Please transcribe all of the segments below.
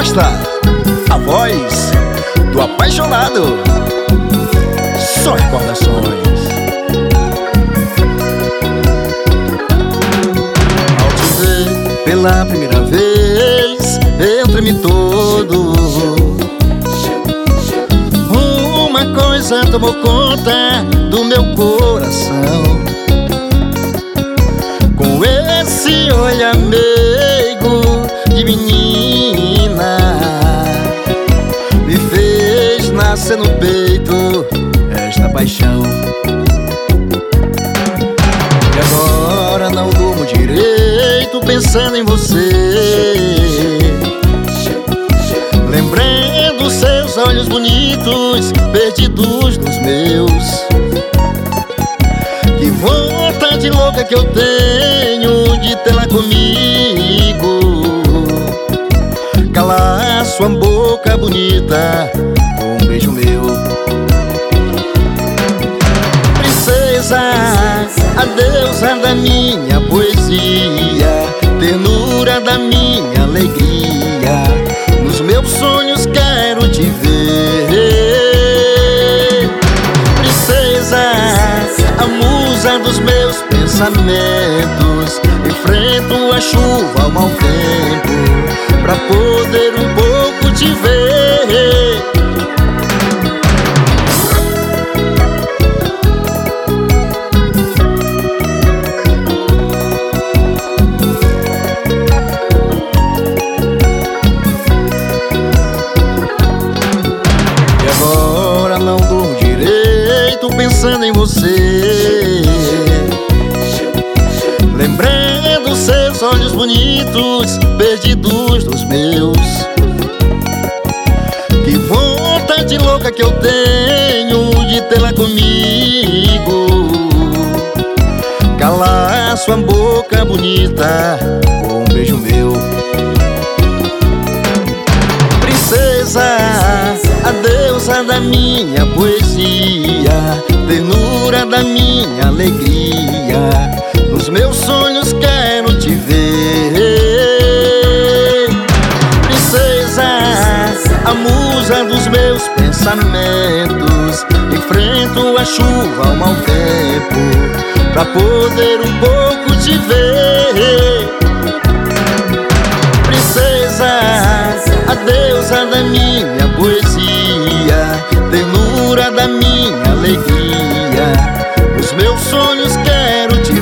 Costa, a voz do apaixonado. Só recordações. Ao te ver pela primeira vez, eu tremi todo. Uma coisa tomou conta do meu coração. Com esse olhar meigo de menina, me fez nascer no peito esta paixão. E agora não durmo direito pensando em você, lembrando seus olhos bonitos perdidos nos meus. Que vontade louca que eu tenho de tê-la comigo, calar sua boca bonita com um beijo meu. Princesa, a deusa da minha poesia, ternura da minha alegria, nos meus sonhos quero te ver. Princesa, a musa dos meus pensamentos, enfrento a chuva ao mau tempo pra poder um pouco te ver. E agora não durmo direito pensando em você, lembrando seus olhos bonitos perdidos dos meus. Que vontade louca que eu tenho de tê-la comigo, calar sua boca bonita com um beijo meu. Princesa, a deusa da minha poesia, ternura da minha alegria, nos meus sonhos quero te ver. Princesa, a musa dos meus pensamentos, enfrento a chuva ao mau tempo pra poder um pouco te ver. Princesa, a deusa da minha poesia, ternura da minha alegria, nos meus sonhos quero te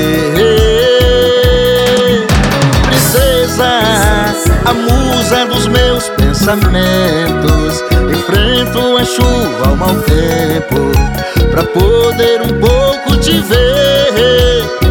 ver. Princesa, a musa dos meus pensamentos, enfrento a chuva ao mau tempo pra poder um pouco te ver.